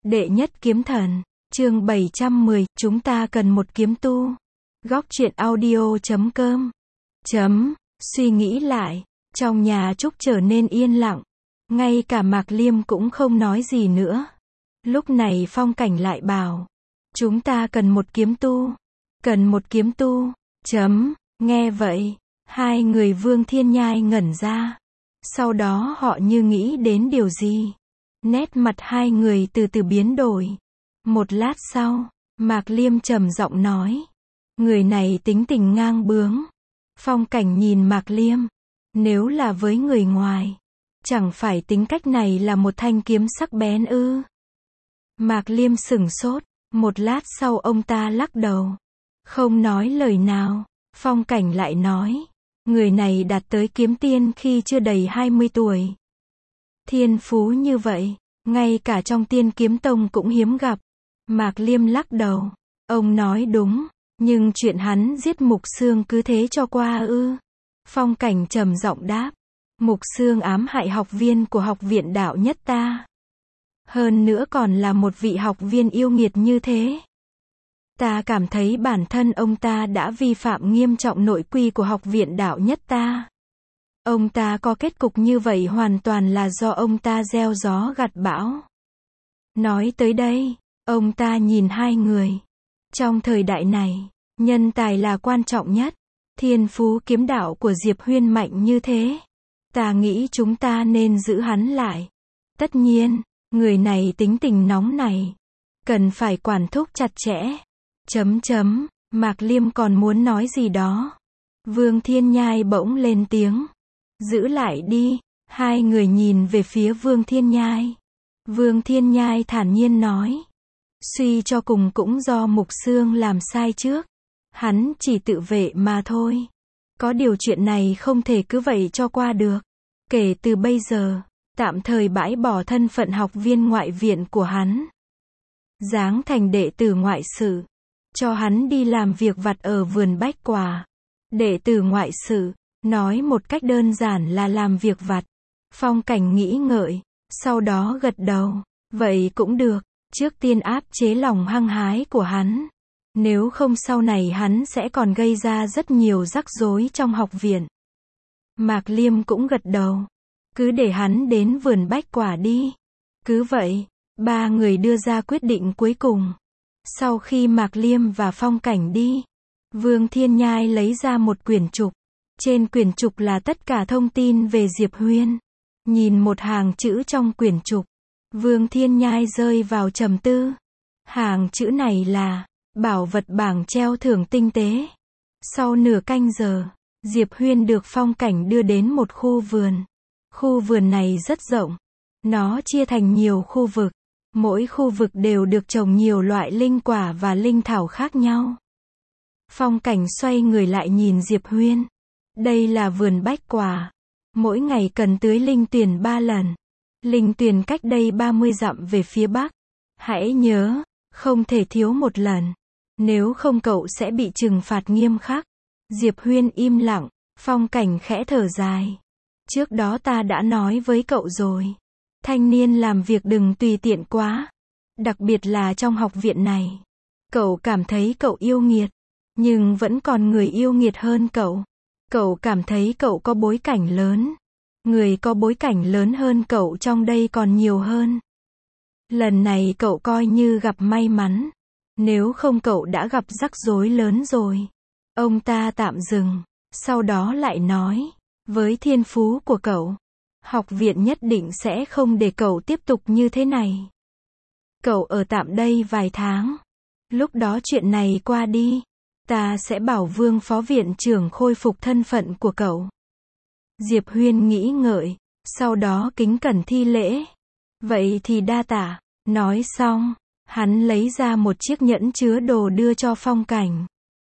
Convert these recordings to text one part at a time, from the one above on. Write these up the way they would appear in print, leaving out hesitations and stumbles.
Đệ nhất kiếm thần, chương 710, chúng ta cần một kiếm tu. Góc truyện audio.com. Suy nghĩ lại, trong nhà Trúc trở nên yên lặng. Ngay cả Mạc Liêm cũng không nói gì nữa. Lúc này Phong Cảnh lại bảo, chúng ta cần một kiếm tu. Cần một kiếm tu. Nghe vậy, hai người Vương Thiên Nhai ngẩn ra. Sau đó họ như nghĩ đến điều gì. Nét mặt hai người từ từ biến đổi. Một lát sau, Mạc Liêm trầm giọng nói, người này tính tình ngang bướng. Phong Cảnh nhìn Mạc Liêm, nếu là với người ngoài, chẳng phải tính cách này là một thanh kiếm sắc bén ư? Mạc Liêm sửng sốt, một lát sau ông ta lắc đầu, không nói lời nào. Phong Cảnh lại nói, người này đạt tới kiếm tiên khi chưa đầy 20 tuổi. Thiên phú như vậy, ngay cả trong Tiên Kiếm Tông cũng hiếm gặp. Mạc Liêm lắc đầu, ông nói đúng, nhưng chuyện hắn giết Mục Xương cứ thế cho qua ư? Phong Cảnh trầm giọng đáp, Mục Xương ám hại học viên của học viện đạo nhất ta. Hơn nữa còn là một vị học viên yêu nghiệt như thế. Ta cảm thấy bản thân ông ta đã vi phạm nghiêm trọng nội quy của học viện đạo nhất ta. Ông ta có kết cục như vậy hoàn toàn là do ông ta gieo gió gặt bão. Nói tới đây, ông ta nhìn hai người. Trong thời đại này, nhân tài là quan trọng nhất. Thiên phú kiếm đạo của Diệp Huyên mạnh như thế. Ta nghĩ chúng ta nên giữ hắn lại. Tất nhiên, người này tính tình nóng này. Cần phải quản thúc chặt chẽ. Mạc Liêm còn muốn nói gì đó. Vương Thiên Nhai bỗng lên tiếng. Giữ lại đi. Hai người nhìn về phía Vương Thiên Nhai. Vương Thiên Nhai thản nhiên nói. Suy cho cùng cũng do Mục Xương làm sai trước. Hắn chỉ tự vệ mà thôi. Có điều chuyện này không thể cứ vậy cho qua được. Kể từ bây giờ, tạm thời bãi bỏ thân phận học viên ngoại viện của hắn. Giáng thành đệ tử ngoại sự. Cho hắn đi làm việc vặt ở vườn bách quả. Đệ tử ngoại sự, nói một cách đơn giản là làm việc vặt. Phong Cảnh nghĩ ngợi, sau đó gật đầu. Vậy cũng được, trước tiên áp chế lòng hăng hái của hắn. Nếu không sau này hắn sẽ còn gây ra rất nhiều rắc rối trong học viện. Mạc Liêm cũng gật đầu. Cứ để hắn đến vườn bách quả đi. Cứ vậy, ba người đưa ra quyết định cuối cùng. Sau khi Mạc Liêm và Phong Cảnh đi, Vương Thiên Nhai lấy ra một quyển trục. Trên quyển trục là tất cả thông tin về Diệp Huyên. Nhìn một hàng chữ trong quyển trục, Vương Thiên Nhai rơi vào trầm tư. Hàng chữ này là bảo vật bảng treo thưởng tinh tế. Sau nửa canh giờ, Diệp Huyên được Phong Cảnh đưa đến một khu vườn. Khu vườn này rất rộng. Nó chia thành nhiều khu vực. Mỗi khu vực đều được trồng nhiều loại linh quả và linh thảo khác nhau. Phong Cảnh xoay người lại nhìn Diệp Huyên. Đây là vườn bách quả. Mỗi ngày cần tưới linh tuyền 3 lần. Linh tuyền cách đây 30 dặm về phía bắc. Hãy nhớ, không thể thiếu một lần. Nếu không cậu sẽ bị trừng phạt nghiêm khắc. Diệp Huyên im lặng. Phong Cảnh khẽ thở dài. Trước đó ta đã nói với cậu rồi. Thanh niên làm việc đừng tùy tiện quá. Đặc biệt là trong học viện này. Cậu cảm thấy cậu yêu nghiệt. Nhưng vẫn còn người yêu nghiệt hơn cậu. Cậu cảm thấy cậu có bối cảnh lớn. Người có bối cảnh lớn hơn cậu trong đây còn nhiều hơn. Lần này cậu coi như gặp may mắn. Nếu không cậu đã gặp rắc rối lớn rồi. Ông ta tạm dừng. Sau đó lại nói. Với thiên phú của cậu, học viện nhất định sẽ không để cậu tiếp tục như thế này. Cậu ở tạm đây vài tháng. Lúc đó chuyện này qua đi, ta sẽ bảo Vương phó viện trưởng khôi phục thân phận của cậu. Diệp Huyên nghĩ ngợi, sau đó kính cẩn thi lễ. Vậy thì đa tạ. Nói xong, hắn lấy ra một chiếc nhẫn chứa đồ đưa cho Phong Cảnh.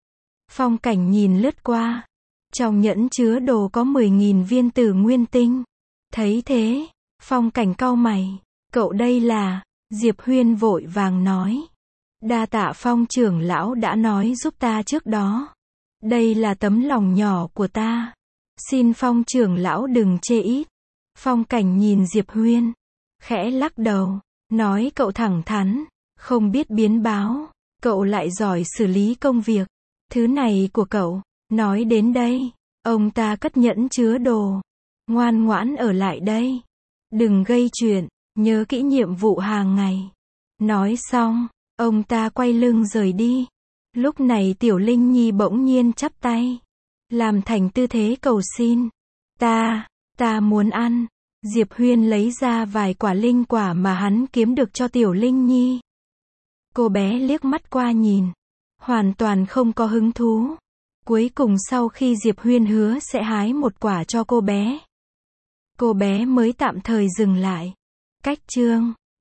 Phong Cảnh nhìn lướt qua. Trong nhẫn chứa đồ có 10.000 viên tử nguyên tinh. Thấy thế, Phong Cảnh cau mày. Cậu đây là... Diệp Huyên vội vàng nói. Đa tạ Phong trưởng lão đã nói giúp ta trước đó. Đây là tấm lòng nhỏ của ta. Xin Phong trưởng lão đừng chê ít. Phong Cảnh nhìn Diệp Huyên. Khẽ lắc đầu. Nói cậu thẳng thắn, không biết biến báo, cậu lại giỏi xử lý công việc. Thứ này của cậu. Nói đến đây, ông ta cất nhẫn chứa đồ. Ngoan ngoãn ở lại đây. Đừng gây chuyện, nhớ kỹ nhiệm vụ hàng ngày. Nói xong, ông ta quay lưng rời đi. Lúc này Tiểu Linh Nhi bỗng nhiên chắp tay, làm thành tư thế cầu xin. Ta muốn ăn. Diệp Huyên lấy ra vài quả linh quả mà hắn kiếm được cho Tiểu Linh Nhi. Cô bé liếc mắt qua nhìn, hoàn toàn không có hứng thú. Cuối cùng sau khi Diệp Huyên hứa sẽ hái một quả cho cô bé mới tạm thời dừng lại. Cách chương